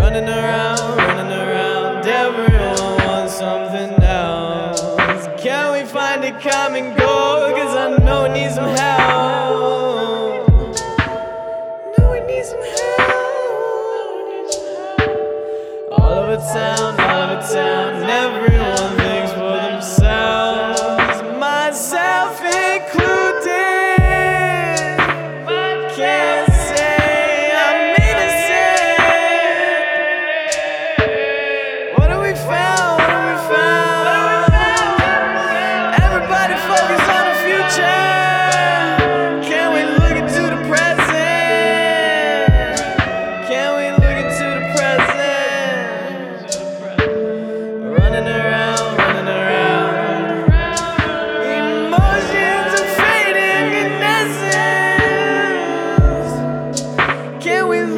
running around, everyone wants something else. Can we find a common goal? Cause I know we need some help. Know we need some help. All over town, everyone thinks for themselves, myself included. Can't say I'm innocent. What have we found? Everybody focus on the future. Can we look into the present? Can we look into the present? Running around. Emotions are fading in essence. Can we